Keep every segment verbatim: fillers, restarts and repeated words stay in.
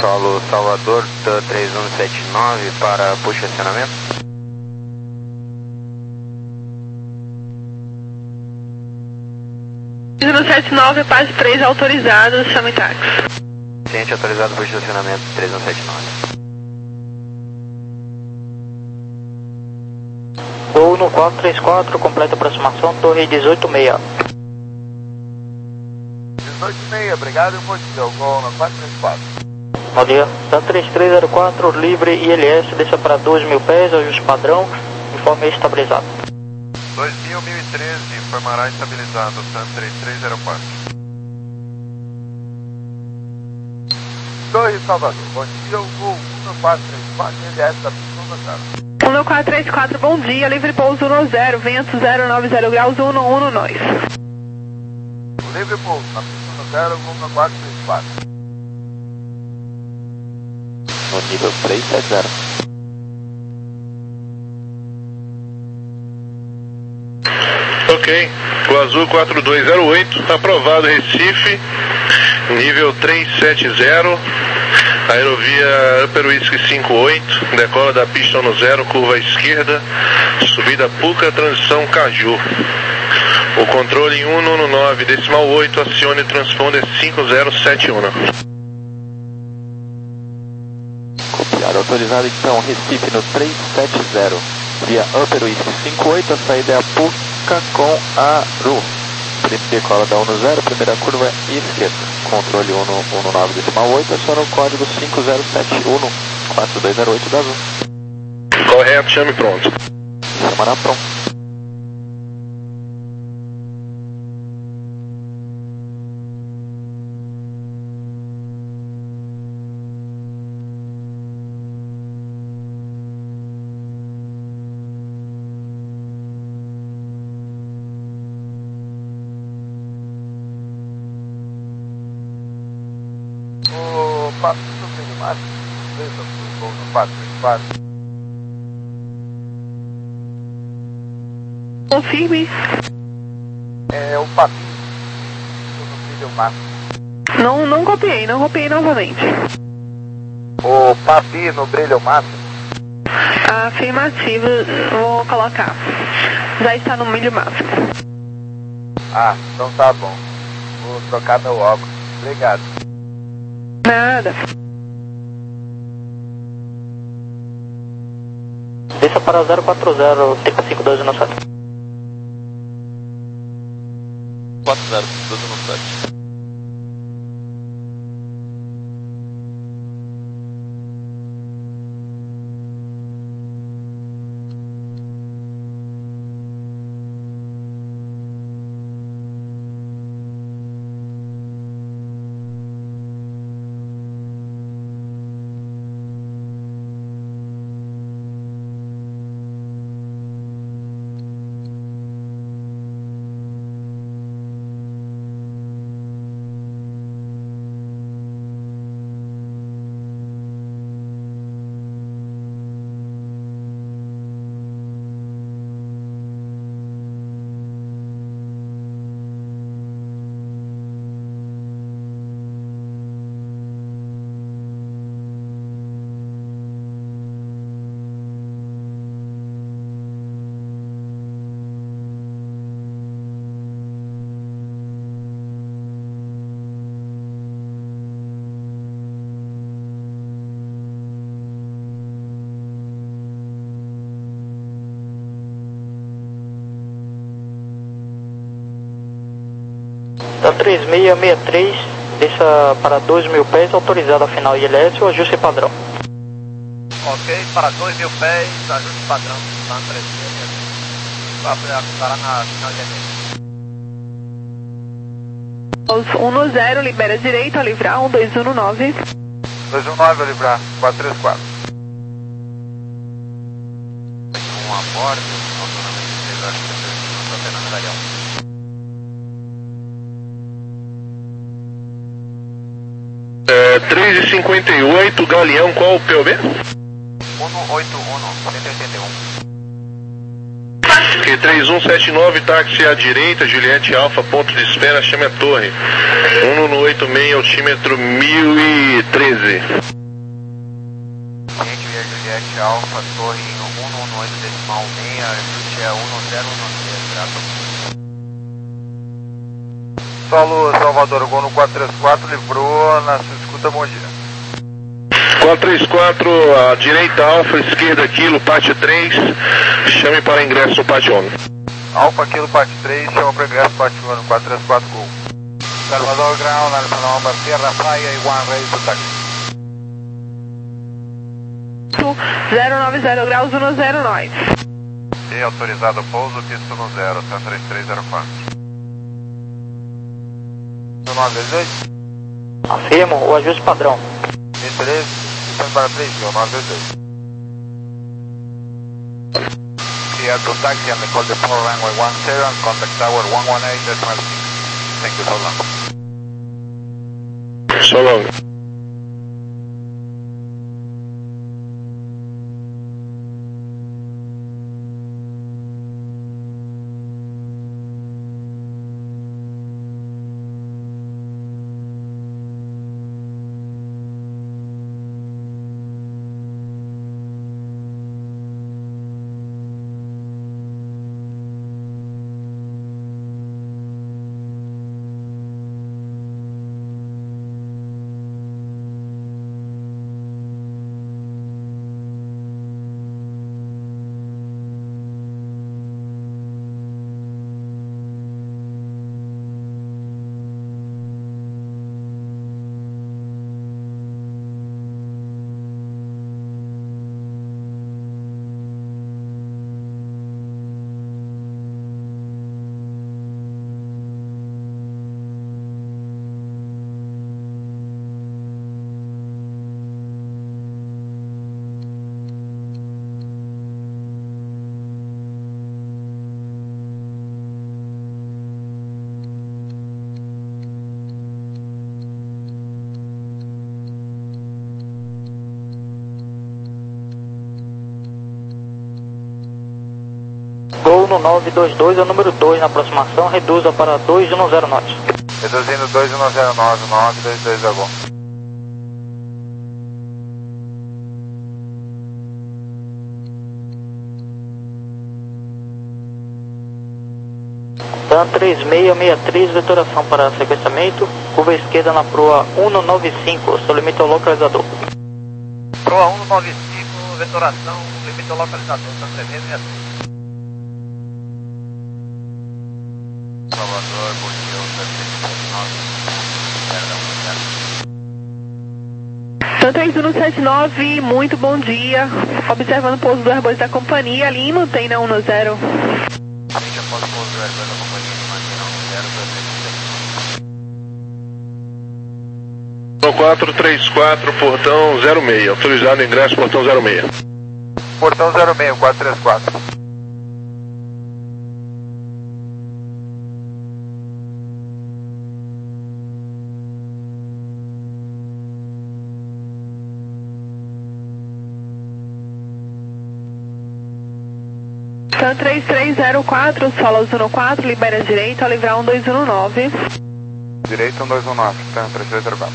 solo Salvador, três um sete nove para push acionamento. três um sete nove, Paz três autorizado, chame táxi. Ciente autorizado push acionamento três um sete nove. Gol no quatro três quatro, completa aproximação, torre dezoito seis. dezoito seis, obrigado, bom dia, Gol no quatro três quatro. Bom dia, da três três zero quatro, livre I L S, desça para dois mil pés, ajuste padrão, informe estabilizado. dois mil, mil e treze, informará estabilizado, Sam três três zero quatro. Torre Salvador, bom dia, Gol um quatro três quatro, I L S da pista um zero. um quatro três quatro, bom dia, livre pouso um zero, vento zero nove zero graus, um um nós. Livre pouso, na pista um zero, um quatro três quatro. No nível três sete zero. Ok, o Azul quatro dois zero oito, aprovado Recife, nível três sete zero, aerovia Upper Whisky cinco oito, decola da pista um zero, curva à esquerda, subida Puca, transição Caju. O controle um um nove, decimal oito, acione transponder cinco zero sete um. Copiado, autorizado então, Recife no três sete zero, via Upper Whisky cinco oito, a saída é a Puca com a Ru. Decola da um zero, primeira curva esquerda, controle um um nove decimal oito, aciona o código cinco zero sete um quatro dois zero oito da Azul. Correto, chame pronto. Chamará pronto. O passo do Brilho Máximo, veja o Gol no quatro três quatro. Confirme. É o papinho do Brilho Máximo. Não, não copiei, não copiei novamente. O papi no Brilho Máximo. Afirmativo, vou colocar. Já está no milho máximo. Ah, então tá bom. Vou trocar meu óculos. Obrigado. Nada. Desça para zero quatro zero, trinta e cinco doze no sete. quatro zero doze no sete. Da três seis seis três, desça para dois mil pés, autorizado a final I L S, o ajuste padrão. Ok, para dois mil pés, ajuste padrão, tá três seis seis. Vai ajustar na final I L S. um zero, libera direito a livrar, um dois um nove. dois um nove a livrar, quatro três quatro. Um a bordo, autonomamente três horas e trinta minutos, apenas medalhão. É, três e cinquenta e oito, Galeão, qual o P O B? um oito um, cento e oitenta e um. Q três um sete nove, táxi à direita, Juliette Alfa, ponto de espera, chame a torre. um no oito seis, altímetro mil e treze. Norte Alfa, torre um um oito decimal seis, ajuste é um zero um seis, graças. Solo Salvador, Gol no quatro três quatro, livrou na sua escuta, bom dia. quatro três quatro, a direita Alfa, esquerda Kilo, parte três, chame para ingresso no parte um. Alfa Kilo, parte três, chama para ingresso parte um, quatro três quatro, Gol. Salvador Ground, Alfa November, Sierra Fire e one ready to taxi. zero nove zero graus, um zero nove. E autorizado pouso, pista no zero, T três três zero quatro. nove dois. Afirmo o ajuste padrão. três, estamos para três, nove dois. Clear to taxi and call the power runway one zero and contact tower one one eight decimal six. Thank you so long. So long. Gol no nove dois dois, é o número dois na aproximação, reduza para dois um zero knots. Reduzindo dois um zero nove, nove dois dois é bom. TAM três seis seis três, vetoração para sequenciamento, curva esquerda na proa um nove cinco, seu limite ao localizador. Proa um nove cinco, vetoração, limite ao localizador, TAM três seis seis três. Salvador, bom dia, TAM três um sete nove, muito bom dia. Observando o pouso do Airbus da companhia, ali não tem na um zero. A gente após o pouso do Airbus da companhia, No quatro três quatro, portão zero seis, autorizado ingresso, portão zero seis. Portão zero seis, quatro três quatro. TAM três três zero quatro, solo zero quatro, libera a direita, ao livrar um dois um nove. Direita um dois um nove, TAM três três zero quatro.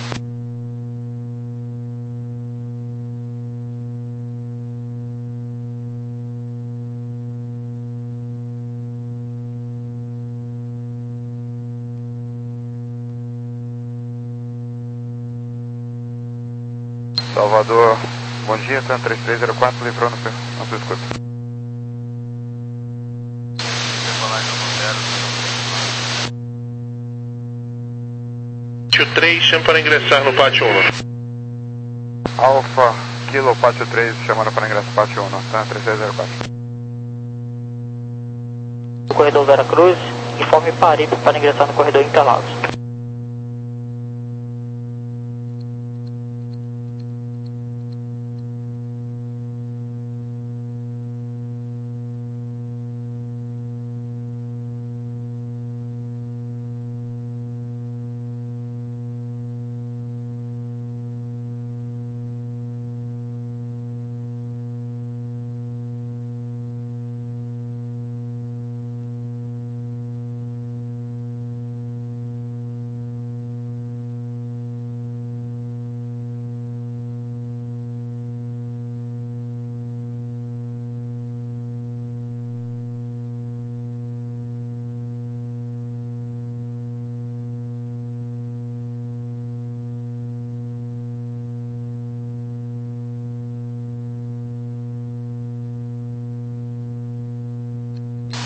Salvador, bom dia, TAM três três zero quatro, livrou na sua escuta. três, chama para ingressar no pátio um. Alfa, Kilo, pátio três, chamando para ingresso pátio um, TAM três três zero quatro. Corredor Vera Cruz, informe Paripe para ingressar no corredor Interlagos.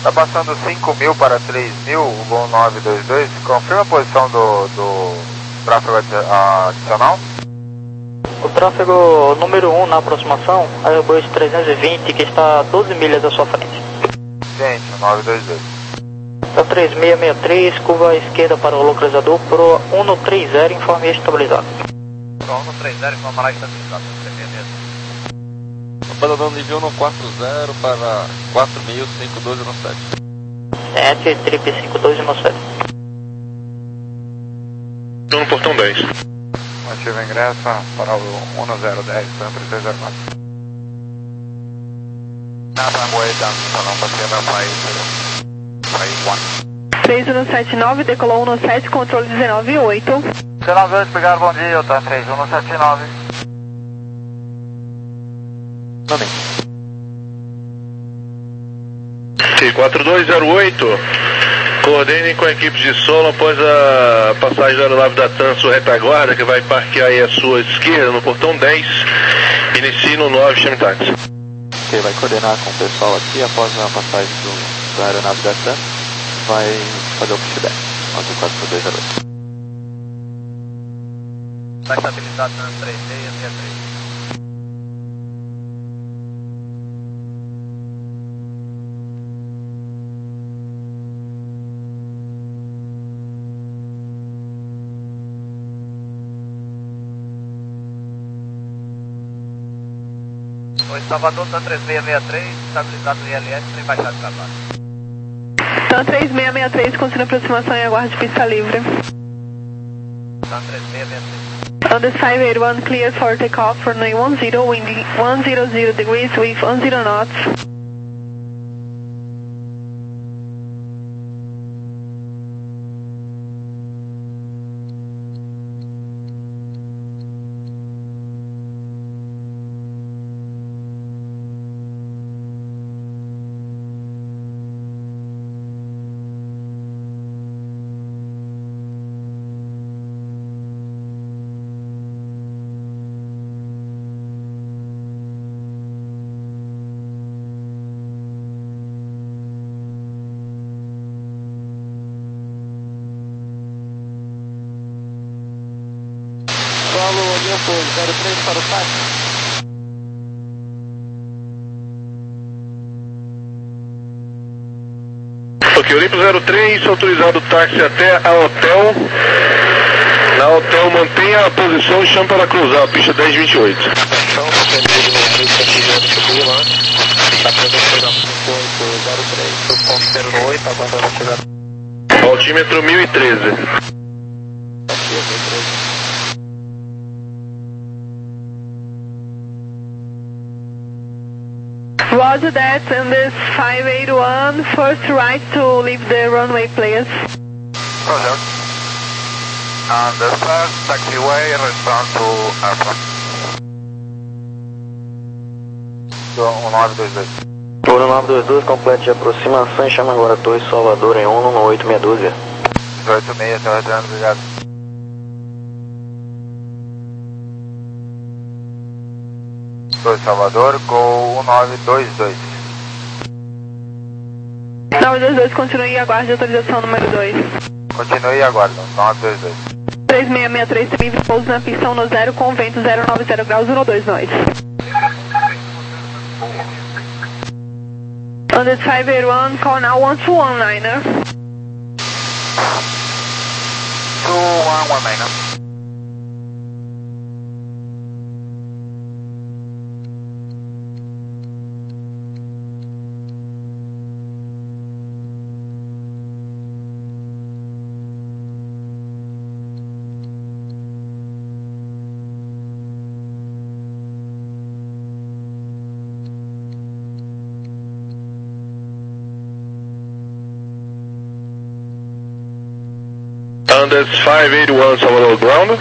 Tá passando cinco mil para três mil, o voo nove dois dois. Confirma a posição do, do tráfego adicional. O tráfego número um na aproximação, Airbus trezentos e vinte, que está a doze milhas à sua frente. Gente, nove dois dois. Tá três seis seis três, curva à esquerda para o localizador, Pro um três zero, informe estabilizado. Pro um três zero, informa lá estabilizado. Abandonando nível um quatro zero para quatro mil cinco dois um sete. sete, trip cinco dois um sete. Estou no portão dez. Ativa ingresso para o um zero dez, três três zero quatro. Nada, way down, não passei na país, três um sete nove, decolou um sete, controle dezenove oito. dezenove oito, pegaram, bom dia, tá três um sete nove. Também. T quatro dois zero oito, coordene com a equipe de solo após a passagem da aeronave da TAM, sua retaguarda, que vai parquear aí à sua esquerda no portão dez. Inicie no nove, chame táxi. Ok, vai coordenar com o pessoal aqui após a passagem do, da aeronave da TAM. Vai fazer o pushback, nove quatro dois zero oito. Está estabilizado na três seis seis três. Oi, Salvador, TAM três seis seis três, estabilizado no I L S, sem baixar de trabalho. TAM três seis seis três, continua aproximação e aguarde pista livre. TAM três seis seis três. On the five eight one, clear for takeoff for runway one zero, wind one zero zero degrees with one zero knots. Solo Olimpo zero três para o táxi. Ok, Olimpo zero três, autorizado o táxi até a hotel. Na hotel mantenha a posição e chame para cruzar a pista dez vinte e oito. Atenção, pedido no pista de subir lá. Está previsão cinco oito zero três, ponto zero oito, aguardando a chegada. Altímetro mil e treze. Roger that, and this five eight one, first right to leave the runway, please. Roger. And the first taxiway return to airport. um nove dois dois. um nove dois dois, complete de aproximação e chama agora a Torre Salvador em um oito meia dúzia. dezoito seis, seu retorno, obrigado. Torre Salvador, Gol um nove dois dois. nove dois dois, continue e aguarde autorização número dois. Continue e aguarde, nove dois dois. três seis seis três, tem livre pouso na pista um zero com vento zero nove zero graus, um dois nós. On this five eight one, call now one two one liner. two one one liner. Andes five eight one, Salvador ground.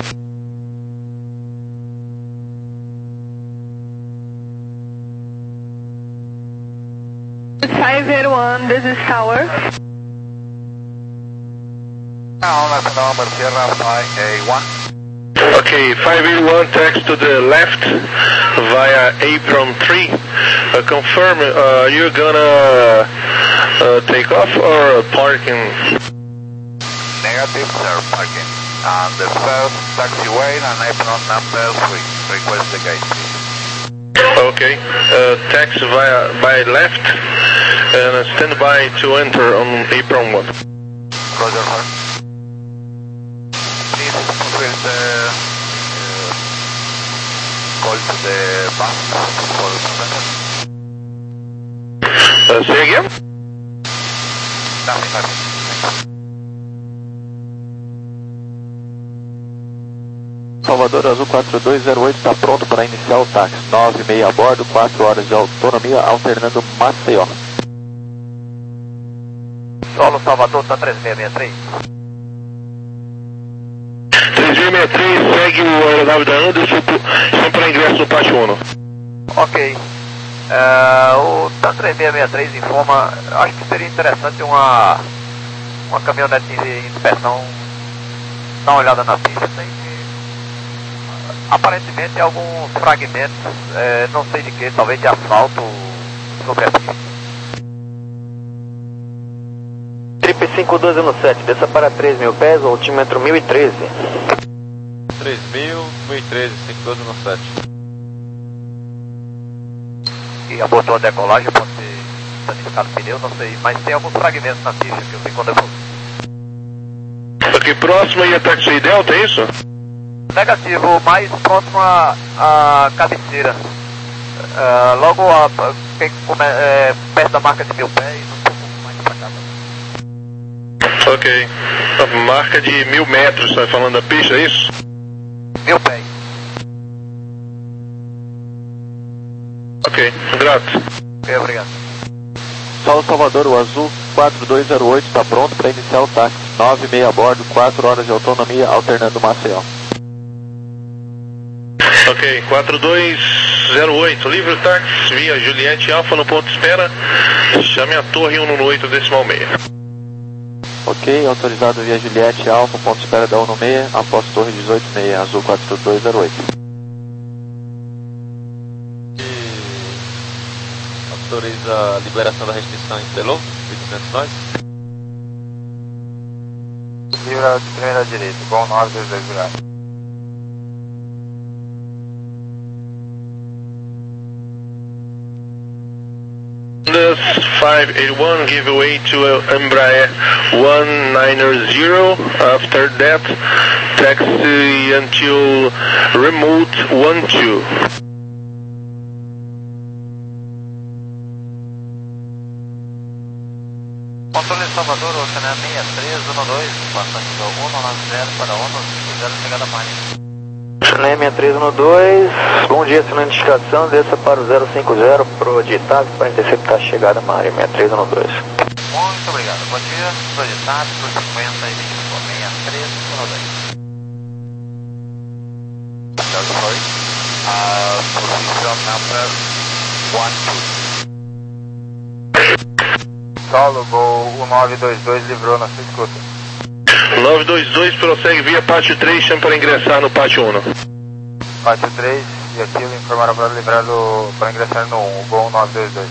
five eight one, this is tower. Now, National number Sierra five eight one. Okay, five eighty-one taxi to the left via apron three. Uh, confirm, uh, you're gonna uh, take off or parking? Negative, sir, parking. On the first taxiway on apron number three. Request the gate, please. Okay, uh, taxi via by left and stand by to enter on apron one. Roger, sir. Please fulfill the uh, call to the bus for the Uh, say again? Nothing, nothing. Salvador Azul quatro dois zero oito está pronto para iniciar o táxi. nove e meia a bordo, quatro horas de autonomia, alternando Maceió. Solo Salvador, tá três seis seis três. três seis seis três, segue o aeronave da Anderson, sempre para ingresso no pátio um. Ok. É, o TAM três seis seis três informa, acho que seria interessante uma, uma caminhonete de inspeção dar uma olhada na pista. Tem aparentemente alguns fragmentos, é, não sei de que, talvez de asfalto sobre a pista. Trip cinco doze no sete, desça para três mil pés, altímetro mil e treze. três mil, mil e treze, cinco doze no sete. E abortou a decolagem, pode ter danificado o pneu, não sei, mas tem alguns fragmentos na pista que eu vi quando eu vou. Aqui próximo aí a taxi Delta, é isso? Negativo, mais próximo à, à cabeceira. Uh, logo a, quem come, é, perto da marca de mil pés, um pouco mais pra cá. Ok. A marca de mil metros, você tá falando da pista, é isso? Mil pés. Ok, grato. Ok, obrigado. Sol Salvador, o Azul quatro dois zero oito está pronto para iniciar o táxi. nove e meia a bordo, quatro horas de autonomia, alternando Maceió. Ok, quatro dois zero oito, livre o táxi via Juliette Alfa no ponto de espera. Chame a torre um no oito decimal meia. Ok, autorizado via Juliette Alfa, ponto de espera da um no meia, após torre dezoito meia, Azul quatro dois zero oito. Autoriza a liberação da restrição em Pelô, mil e duzentos nós. Livra de primeira direita, igual nove dois dois graus. This five eighty-one, give way to Embraer one ninety. After that, taxi until remote one two. Controle Salvador, Oceana seis três um dois, passando do um nove zero para um cinco zero, chegada a Marinha. seis três um dois, bom dia, sinal de indicação, desça para o zero cinco zero, pro ditado para interceptar a chegada Maria seis três um dois. Muito obrigado, bom dia, projetado por cinquenta e vinte por seis três um dois. Sorry. Uh, position number one two. Solo, Gol um nove dois dois livrou na sua escuta. nove dois dois prossegue via pátio três, chama para ingressar no pátio um. Pátio três, e aquilo informaram para livrar do, para ingressar no um, Gol um nove dois dois.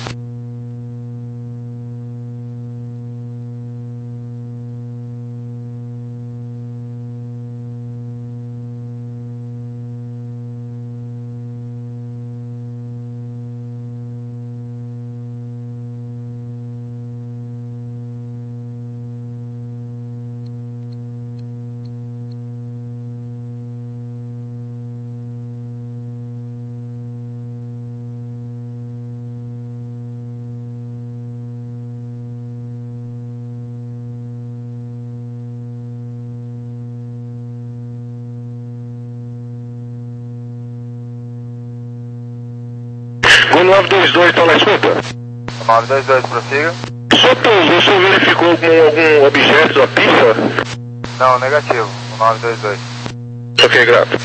O nove dois dois está na escuta? nove dois dois, prossiga. Só pousou, você verificou algum, algum objeto da pista? Não, negativo, nove dois dois. Ok, grato.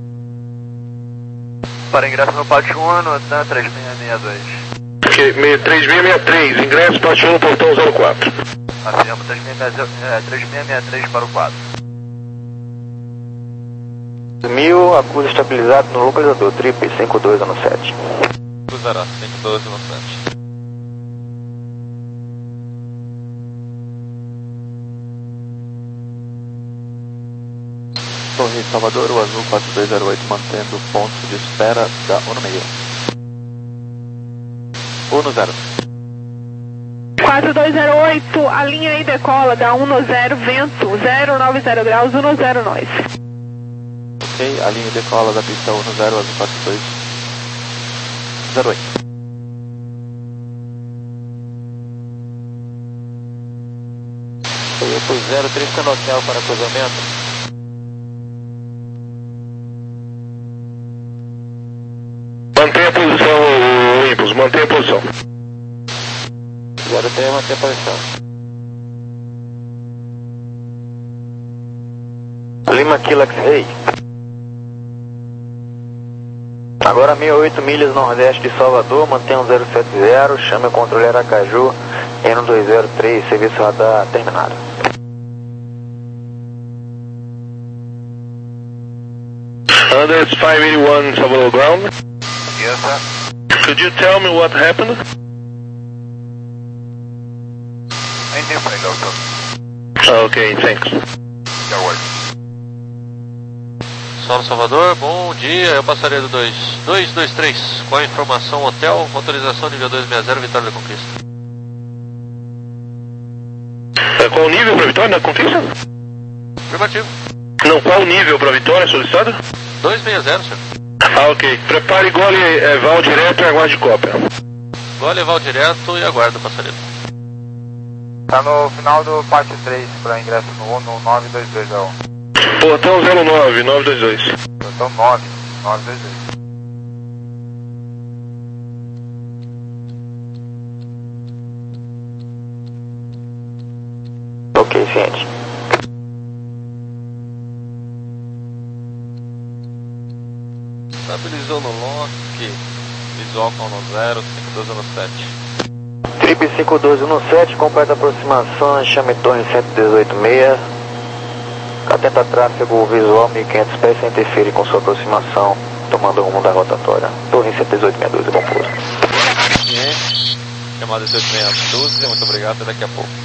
Para ingresso no pátio um, no TAM três seis seis dois. Ok, três seis seis três, ingresso pátio um, portão zero quatro. Afirma três seis seis três para o quatro. Mil, acusa estabilizado no localizador, trip cinco dois um sete. Cruzará, cinco dois um sete. Torre Salvador, o azul quatro dois zero oito mantendo ponto de espera da um no meio. um no zero. quatro dois zero oito, a linha aí decola da um no zero, vento zero nove zero graus, um no zero nós. Ok, a linha decola da pista um no zero, azul quatro dois zero oito. Toyota zero três no hotel para cruzamento. Mantenha a posição, Olympus, mantenha a posição. zero três, mantenha a posição. Lima Kilo X-Ray. Agora mil e oito milhas nordeste de Salvador, mantenha um zero sete zero, chame o controle Aracaju, N dois zero três, serviço radar terminado. Under five eighty-one Salvador ground. Yes, sir. Could you tell me what happened? Indifferent, doctor. Okay, thanks. Your word. Solo Salvador, bom dia, eu passaria do dois dois dois três, com a informação hotel, autorização nível dois sessenta, Vitória da Conquista. É, qual o nível para Vitória da Conquista? Afirmativo. Não, qual o nível para Vitória solicitado? dois sessenta, senhor. Ah, ok. Prepare gole, é, val direto e aguarde cópia. Vou levar o direto e aguardo o passaredo. Tá no final do parte três, para ingresso no, no nove dois dois zero um. Portão zero nove, nove dois dois. Portão nove, nove dois dois. Ok, ciente. Estabilizou no lock, visual com no zero, cinco dois um sete. Trip cinco dois um sete, completa aproximação, chame torre cento e dezoito seis. Atenta tráfego visual mil e quinhentos pés, sem interferir com sua aproximação, tomando o rumo da rotatória. Torre cento e dezoito sessenta e dois, bom pouso. Ciente. Chamada dezoito seis doze, muito obrigado, até daqui a pouco.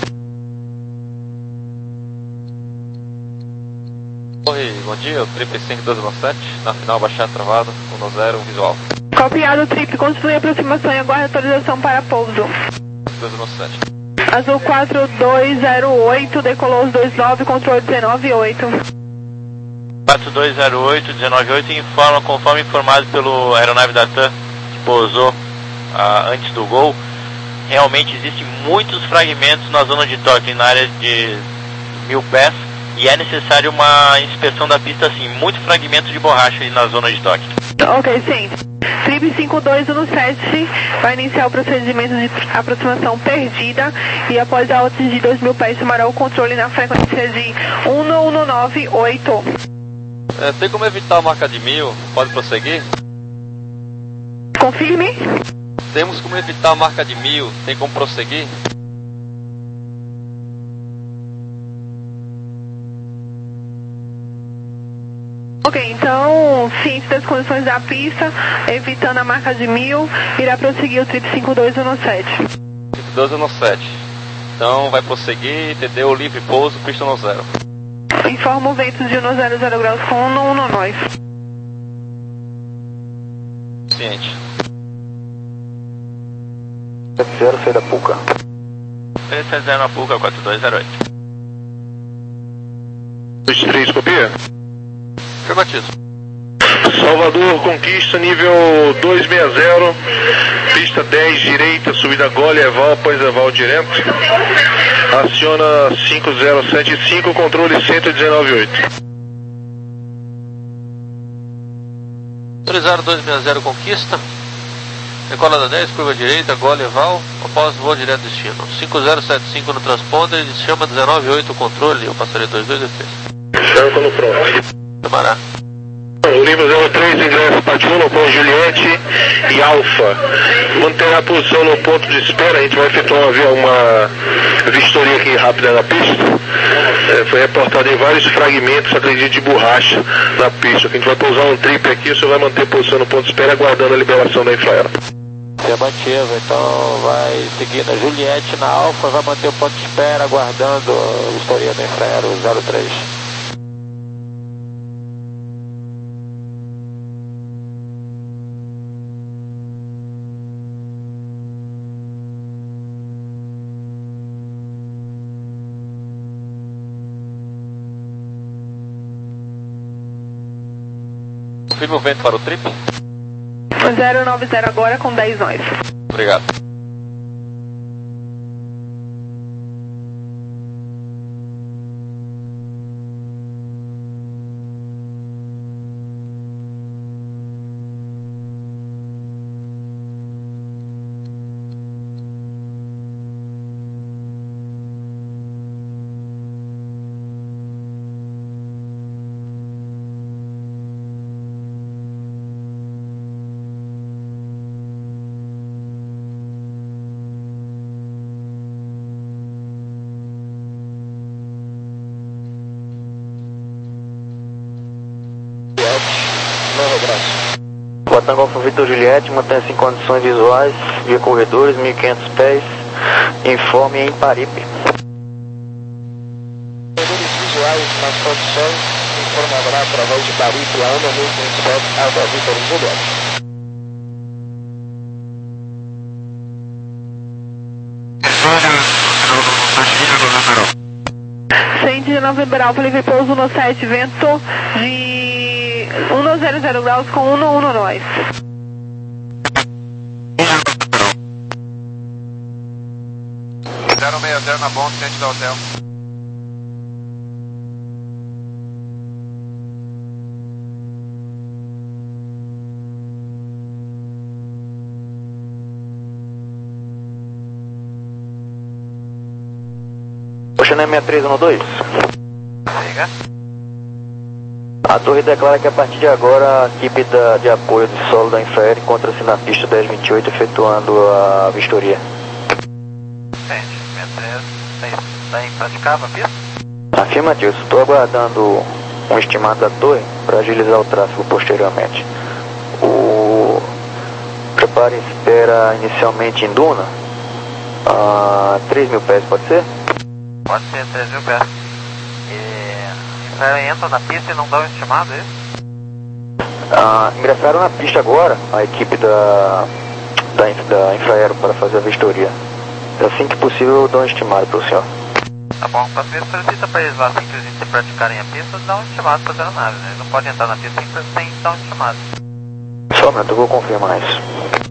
Oi, bom dia, o trip cinco dois um sete, na final baixar travado, um no zero, visual. Copiado, trip, continue a aproximação e aguarde autorização para pouso. cinco dois um sete. Azul quatro dois zero oito, decolou os dois nove, controle dezenove oito. quatro dois zero oito, dezenove oito, informa, conforme informado pelo aeronave da TAM, que pousou ah, antes do gol, realmente existem muitos fragmentos na zona de toque, na área de mil pés, e é necessário uma inspeção da pista, assim, muito fragmento de borracha aí na zona de toque. Ok, sim. Trip cinco dois um sete vai iniciar o procedimento de aproximação perdida e após a atingir dois mil pés tomará o controle na frequência de um no um nove oito. É, tem como evitar a marca de mil? Pode prosseguir? Confirme. Temos como evitar a marca de mil? Tem como prosseguir? Ok, então, ciente das condições da pista, evitando a marca de mil, irá prosseguir o trip cinco dois um sete. cinco dois um sete. Então vai prosseguir, entendeu? Livre pouso, pista no zero. Informa o vento de um no zero zero graus com um no um no nós. Ciente. zero seis da Puca. três sete zero na Puca, quatro dois zero oito. dois três, copia? Afirmativo. Salvador Conquista, nível dois sessenta, pista dez, direita, subida gole, eval, após eval direto. Aciona cinco zero sete cinco, controle cento e dezenove oito. Autorizado dois sessenta Conquista. Decola da dez, curva direita, gole eval, após voo direto destino. cinco zero sete cinco no transponder, chama dezenove oito o controle, eu passarei dois dois três. Chama quando pronto. Tomará. O Lima zero três, ingresso Patiuno com Juliette e Alfa. Manter a posição no ponto de espera, a gente vai efetuar uma, uma vistoria aqui rápida na pista. É, foi reportado em vários fragmentos, acredito, de borracha na pista. A gente vai pousar um trip aqui, o senhor vai manter a posição no ponto de espera, aguardando a liberação da Infraero. Afirmativo, então vai seguir na Juliette, na Alfa, vai manter o ponto de espera, aguardando a vistoria da Infraero zero três. Confirme o vento para o trip. zero nove zero agora com dez nós. Obrigado. Tango Alfa Vitor Juliette, mantenha-se em condições visuais, via corredores, mil e quinhentos pés, informe em Paripe. Corredores visuais nas condições, informará através de Paripe a Ana mil e quinhentos pés, Alfa Vitor Juliette. cento e dezenove Bravo, livre pouso no sete, vento de cento e zero graus com um no um nós. zero seis zero na bom, frente do hotel. Ocean sessenta e três um dois. Liga. A torre declara que a partir de agora a equipe da, de apoio de solo da Infraero encontra-se na pista dez vinte e oito efetuando a vistoria. Sente, sessenta e três, está impraticável a pista? Afirmativo, estou aguardando um estimado da torre para agilizar o tráfego posteriormente. O... Prepare e espera inicialmente em Duna a três mil pés, pode ser? Pode ser três mil pés. E entra na pista e não dá um estimado, é isso? Ah, ingressaram na pista agora a equipe da, da, da Infraero para fazer a vistoria. Assim que possível eu dou um estimado para o senhor. Tá bom, para ver, solicita para eles lá assim que eles praticarem a pista, dá um estimado para a aeronave, né? Eles não podem entrar na pista sem, sem dar um estimado. Só um momento, eu vou confirmar isso.